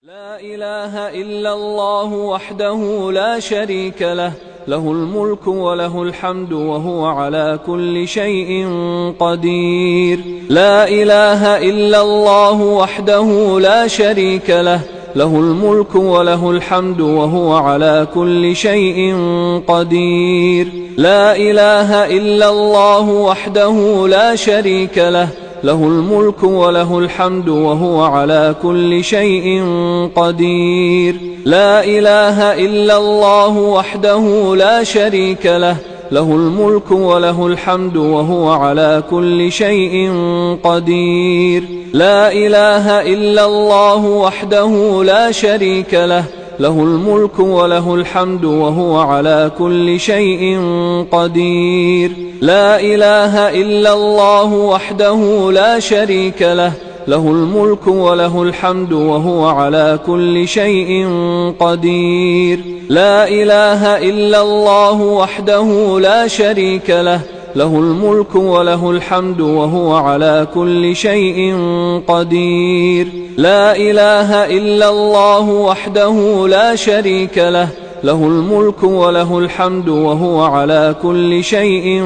لا إله إلا الله وحده لا شريك له، له الملك وله الحمد وهو على كل شيء قدير. لا إله إلا الله وحده لا شريك له، له الملك وله الحمد وهو على كل شيء قدير. لا إله إلا الله وحده لا شريك له، له الملك وله الحمد وهو على كل شيء قدير. لا إله إلا الله وحده لا شريك له، له الملك وله الحمد وهو على كل شيء قدير. لا إله إلا الله وحده لا شريك له، له الملك وله الحمد وهو على كل شيء قدير. لا إله إلا الله وحده لا شريك له، له الملك وله الحمد وهو على كل شيء قدير. لا إله إلا الله وحده لا شريك له، له الملك وله الحمد وهو على كل شيء قدير. لا إله إلا الله وحده لا شريك له، له الملك وله الحمد وهو على كل شيء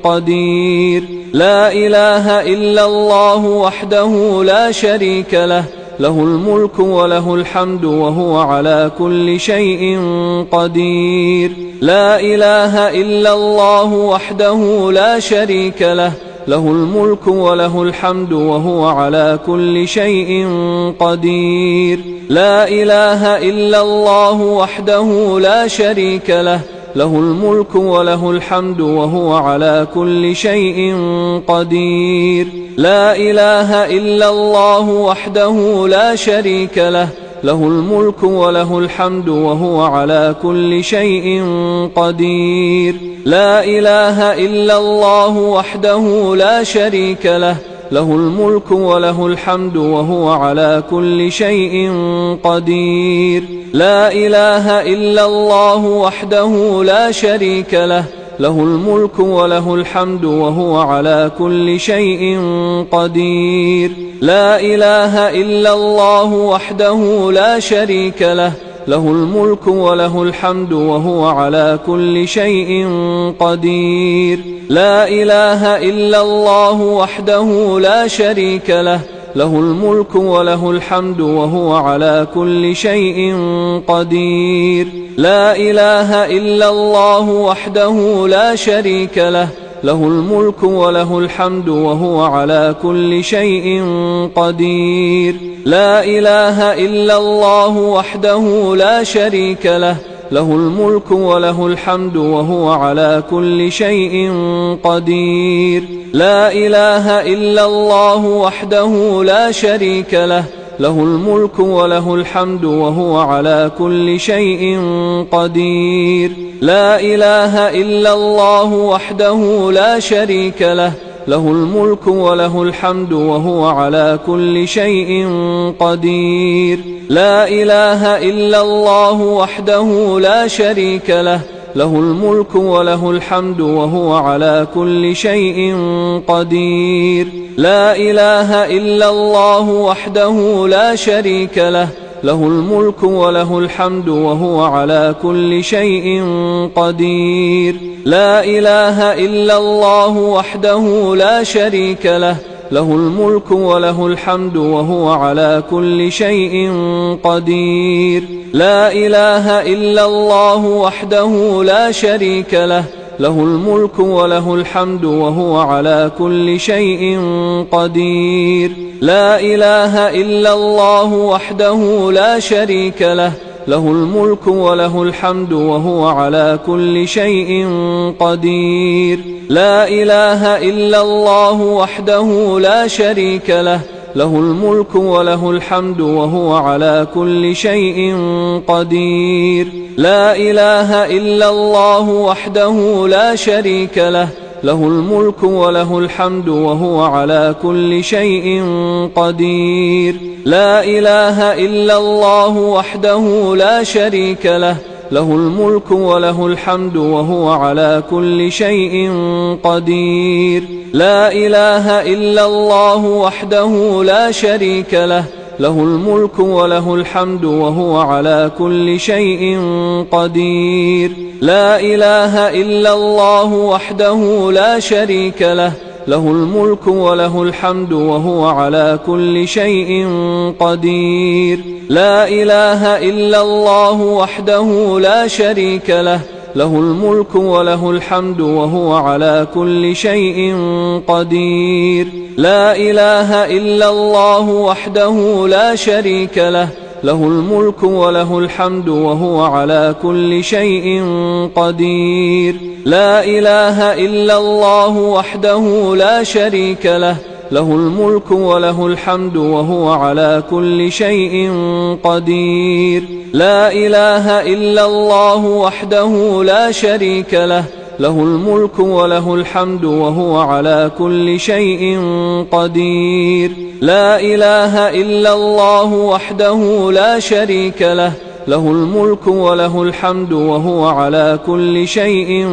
قدير. لا إله إلا الله وحده لا شريك له، له الملك وله الحمد وهو على كل شيء قدير. لا إله إلا الله وحده لا شريك له، له الملك وله الحمد وهو على كل شيء قدير. لا إله إلا الله وحده لا شريك له، له الملك وله الحمد وهو على كل شيء قدير. لا إله إلا الله وحده لا شريك له، له الملك وله الحمد وهو على كل شيء قدير. لا إله إلا الله وحده لا شريك له، له الملك وله الحمد وهو على كل شيء قدير. لا إله إلا الله وحده لا شريك له، له الملك وله الحمد وهو على كل شيء قدير. لا إله إلا الله وحده لا شريك له، له الملك وله الحمد وهو على كل شيء قدير. لا إله إلا الله وحده لا شريك له، له الملك وله الحمد وهو على كل شيء قدير. لا إله إلا الله وحده لا شريك له، له الملك وله الحمد وهو على كل شيء قدير. لا إله إلا الله وحده لا شريك له، له الملك وله الحمد وهو على كل شيء قدير. لا إله إلا الله وحده لا شريك له، له الملك وله الحمد وهو على كل شيء قدير. لا إله إلا الله وحده لا شريك له، له الملك وله الحمد وهو على كل شيء قدير. لا إله إلا الله وحده لا شريك له، له الملك وله الحمد وهو على كل شيء قدير. لا إله إلا الله وحده لا شريك له، له الملك وله الحمد وهو على كل شيء قدير. لا إله إلا الله وحده لا شريك له، له الملك وله الحمد وهو على كل شيء قدير. لا إله إلا الله وحده لا شريك له، له الملك وله الحمد وهو على كل شيء قدير. لا إله إلا الله وحده لا شريك له، له الملك وله الحمد وهو على كل شيء قدير. لا إله إلا الله وحده لا شريك له، له الملك وله الحمد وهو على كل شيء قدير. لا إله إلا الله وحده لا شريك له، له الملك وله الحمد وهو على كل شيء قدير. لا إله إلا الله وحده لا شريك له، له الملك وله الحمد وهو على كل شيء قدير. لا إله إلا الله وحده لا شريك له، له الملك وله الحمد وهو على كل شيء قدير. لا إله إلا الله وحده لا شريك له، له الملك وله الحمد وهو على كل شيء قدير. لا إله إلا الله وحده لا شريك له، له الملك وله الحمد وهو على كل شيء قدير. لا إله إلا الله وحده لا شريك له، له الملك وله الحمد وهو على كل شيء قدير. لا إله إلا الله وحده لا شريك له، له الملك وله الحمد وهو على كل شيء قدير. لا إله إلا الله وحده لا شريك له، له الملك وله الحمد وهو على كل شيء قدير. لا إله إلا الله وحده لا شريك له، له الملك وله الحمد وهو على كل شيء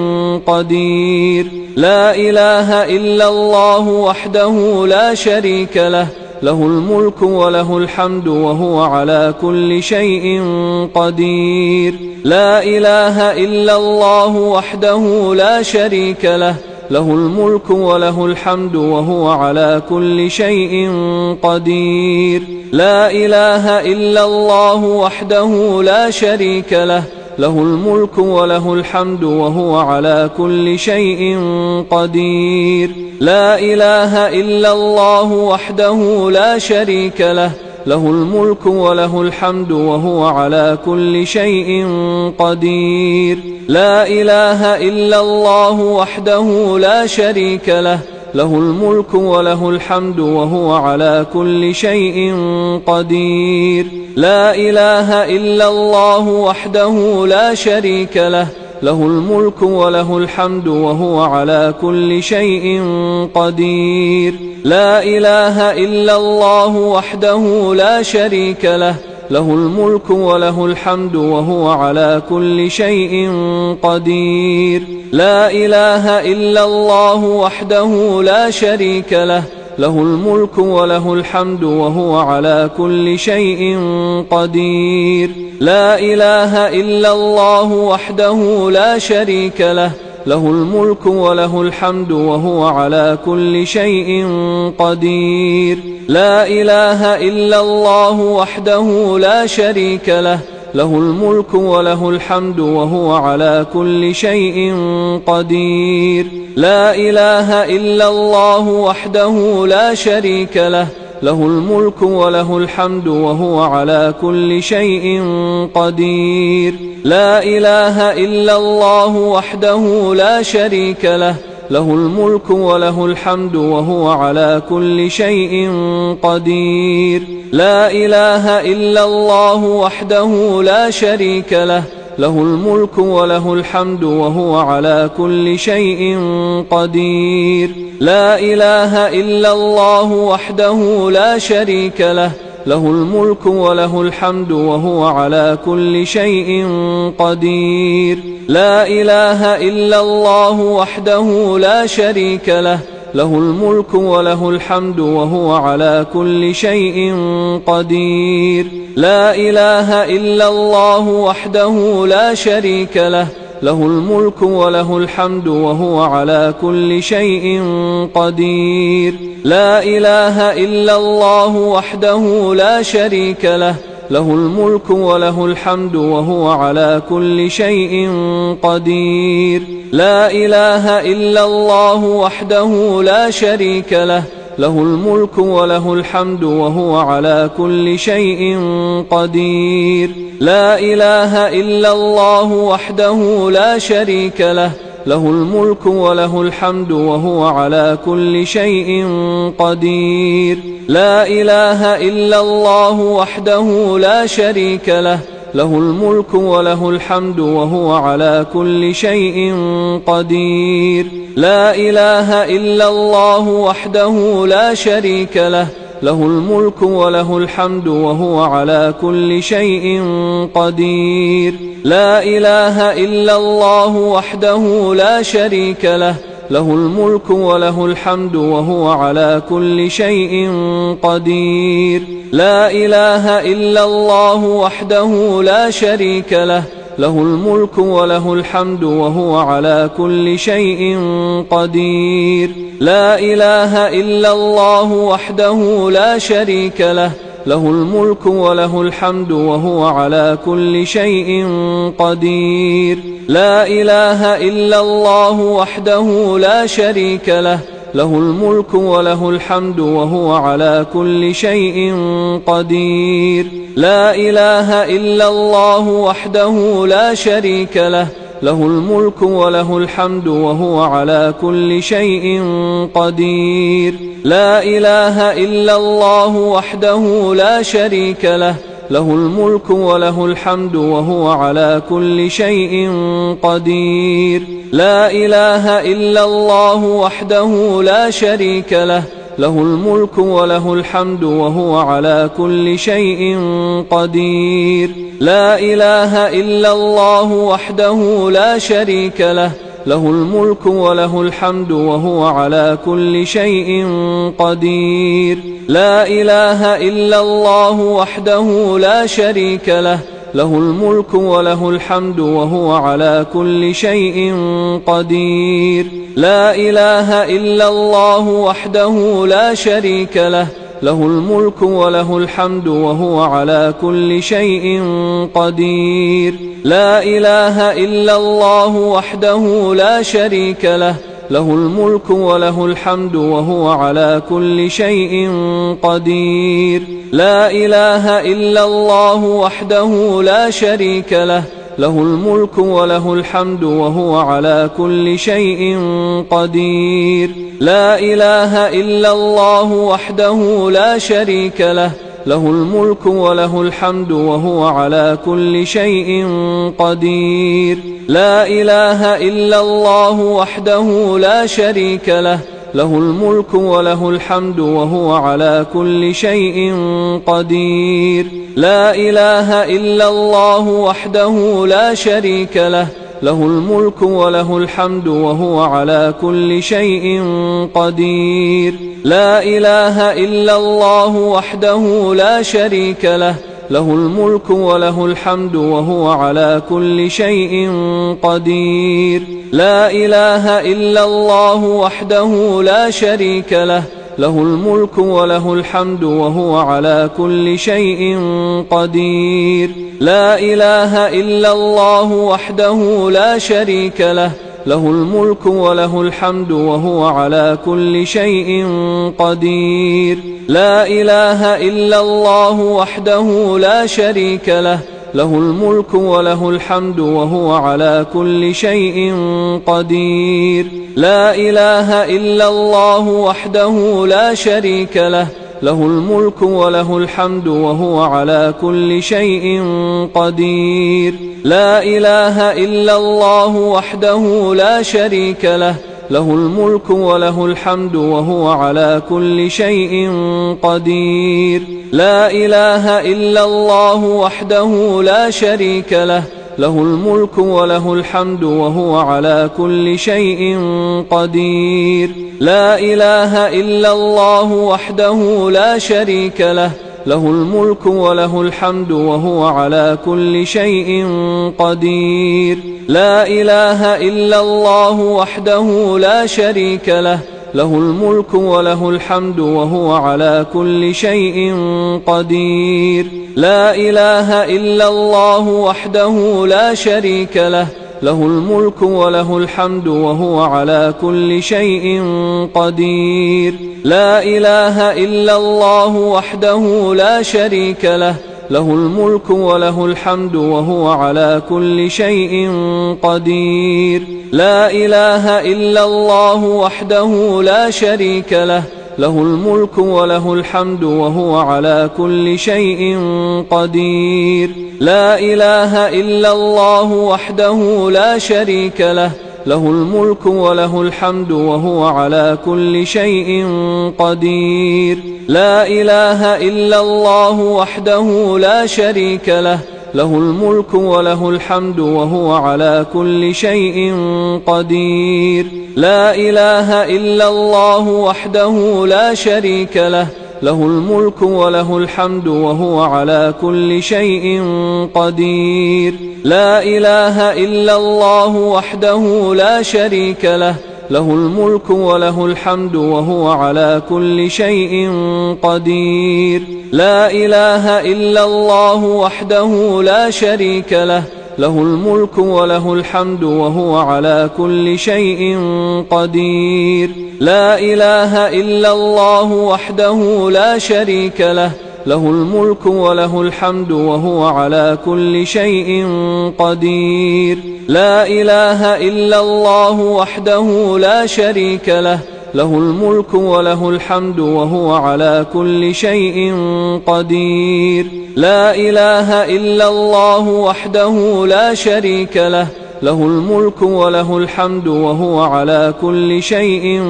قدير. لا إله إلا الله وحده لا شريك له، له الملك وله الحمد وهو على كل شيء قدير. لا إله إلا الله وحده لا شريك له، له الملك وله الحمد وهو على كل شيء قدير. لا إله إلا الله وحده لا شريك له، له الملك وله الحمد وهو على كل شيء قدير. لا إله إلا الله وحده لا شريك له، له الملك وله الحمد وهو على كل شيء قدير. لا إله إلا الله وحده لا شريك له، له الملك وله الحمد وهو على كل شيء قدير. لا إله إلا الله وحده لا شريك له، له الملك وله الحمد وهو على كل شيء قدير. لا إله إلا الله وحده لا شريك له، له الملك وله الحمد وهو على كل شيء قدير. لا إله إلا الله وحده لا شريك له، له الملك وله الحمد وهو على كل شيء قدير. لا إله إلا الله وحده لا شريك له، له الملك وله الحمد وهو على كل شيء قدير. لا إله إلا الله وحده لا شريك له، له الملك وله الحمد وهو على كل شيء قدير. لا إله إلا الله وحده لا شريك له، له الملك وله الحمد وهو على كل شيء قدير. لا إله إلا الله وحده لا شريك له، له الملك وله الحمد وهو على كل شيء قدير. لا إله إلا الله وحده لا شريك له، له الملك وله الحمد وهو على كل شيء قدير. لا إله إلا الله وحده لا شريك له، له الملك وله الحمد وهو على كل شيء قدير. لا إله إلا الله وحده لا شريك له، له الملك وله الحمد وهو على كل شيء قدير. لا إله إلا الله وحده لا شريك له، له الملك وله الحمد وهو على كل شيء قدير. لا إله إلا الله وحده لا شريك له، له الملك وله الحمد وهو على كل شيء قدير. لا إله إلا الله وحده لا شريك له، له الملك وله الحمد وهو على كل شيء قدير. لا إله إلا الله وحده لا شريك له، له الملك وله الحمد وهو على كل شيء قدير. لا إله إلا الله وحده لا شريك له، له الملك وله الحمد وهو على كل شيء قدير. لا إله إلا الله وحده لا شريك له، له الملك وله الحمد وهو على كل شيء قدير. لا إله إلا الله وحده لا شريك له، له الملك وله الحمد وهو على كل شيء قدير. لا إله إلا الله وحده لا شريك له، له الملك وله الحمد وهو على كل شيء قدير. لا إله إلا الله وحده لا شريك له، له الملك وله الحمد وهو على كل شيء قدير. لا إله إلا الله وحده لا شريك له، له الملك وله الحمد وهو على كل شيء قدير. لا إله إلا الله وحده لا شريك له، له الملك وله الحمد وهو على كل شيء قدير. لا إله إلا الله وحده لا شريك له، له الملك وله الحمد وهو على كل شيء قدير. لا إله إلا الله وحده لا شريك له، له الملك وله الحمد وهو على كل شيء قدير. لا إله إلا الله وحده لا شريك له، له الملك وله الحمد وهو على كل شيء قدير. لا إله إلا الله وحده لا شريك له، له الملك وله الحمد وهو على كل شيء قدير. لا إله إلا الله وحده لا شريك له، له الملك وله الحمد وهو على كل شيء قدير. لا إله إلا الله وحده لا شريك له، له الملك وله الحمد وهو على كل شيء قدير. لا إله إلا الله وحده لا شريك له، له الملك وله الحمد وهو على كل شيء قدير. لا إله إلا الله وحده لا شريك له، له الملك وله الحمد وهو على كل شيء قدير. لا إله إلا الله وحده لا شريك له، له الملك وله الحمد وهو على كل شيء قدير. لا إله إلا الله وحده لا شريك له، له الملك وله الحمد وهو على كل شيء قدير. لا إله إلا الله وحده لا شريك له، له الملك وله الحمد وهو على كل شيء قدير. لا إله إلا الله وحده لا شريك له، له الملك وله الحمد وهو على كل شيء قدير. لا إله إلا الله وحده لا شريك له، له الملك وله الحمد وهو على كل شيء قدير. لا إله إلا الله وحده لا شريك له، له الملك وله الحمد وهو على كل شيء قدير. لا إله إلا الله وحده لا شريك له، له الملك وله الحمد وهو على كل شيء قدير. لا إله إلا الله وحده لا شريك له، له الملك وله الحمد وهو على كل شيء قدير. لا إله إلا الله وحده لا شريك له، له الملك وله الحمد وهو على كل شيء قدير. لا إله إلا الله وحده لا شريك له، له الملك وله الحمد وهو على كل شيء قدير. لا إله إلا الله وحده لا شريك له، له الملك وله الحمد وهو على كل شيء قدير. لا إله إلا الله وحده لا شريك له، له الملك وله الحمد وهو على كل شيء قدير. لا إله إلا الله وحده لا شريك له، له الملك وله الحمد وهو على كل شيء قدير. لا إله إلا الله وحده لا شريك له، له الملك وله الحمد وهو على كل شيء قدير. لا إله إلا الله وحده لا شريك له، له الملك وله الحمد وهو على كل شيء قدير. لا إله إلا الله وحده لا شريك له، له الملك وله الحمد وهو على كل شيء قدير. لا إله إلا الله وحده لا شريك له، له الملك وله الحمد وهو على كل شيء قدير. لا إله إلا الله وحده لا شريك له، له الملك وله الحمد وهو على كل شيء قدير. لا إله إلا الله وحده لا شريك له، له الملك وله الحمد وهو على كل شيء قدير. لا إله إلا الله وحده لا شريك له، له الملك وله الحمد وهو على كل شيء قدير. لا إله إلا الله وحده لا شريك له، له الملك وله الحمد وهو على كل شيء قدير. لا إله إلا الله وحده لا شريك له، له الملك وله الحمد وهو على كل شيء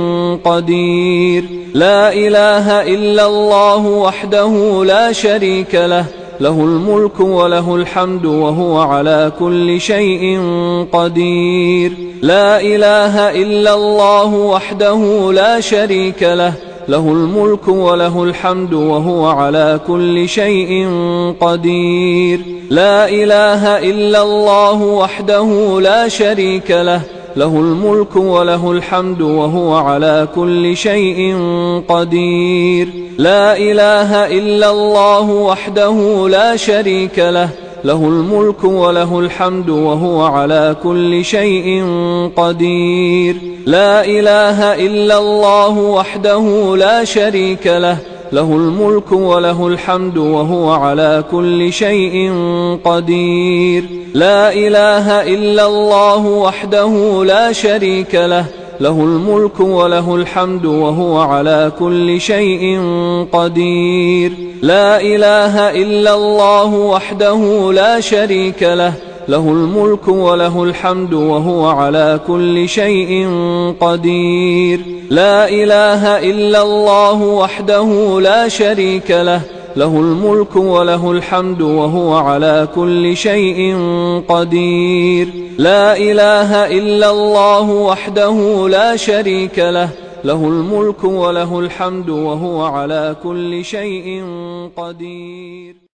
قدير. لا إله إلا الله وحده لا شريك له، له الملك وله الحمد وهو على كل شيء قدير. لا إله إلا الله وحده لا شريك له، له الملك وله الحمد وهو على كل شيء قدير. لا إله إلا الله وحده لا شريك له، له الملك وله الحمد وهو على كل شيء قدير. لا إله إلا الله وحده لا شريك له، له الملك وله الحمد وهو على كل شيء قدير. لا إله إلا الله وحده لا شريك له، له الملك وله الحمد وهو على كل شيء قدير. لا إله إلا الله وحده لا شريك له، له الملك وله الحمد وهو على كل شيء قدير. لا إله إلا الله وحده لا شريك له، له الملك وله الحمد وهو على كل شيء قدير. لا إله إلا الله وحده لا شريك له، له الملك وله الحمد وهو على كل شيء قدير. لا إله إلا الله وحده لا شريك له، له الملك وله الحمد وهو على كل شيء قدير.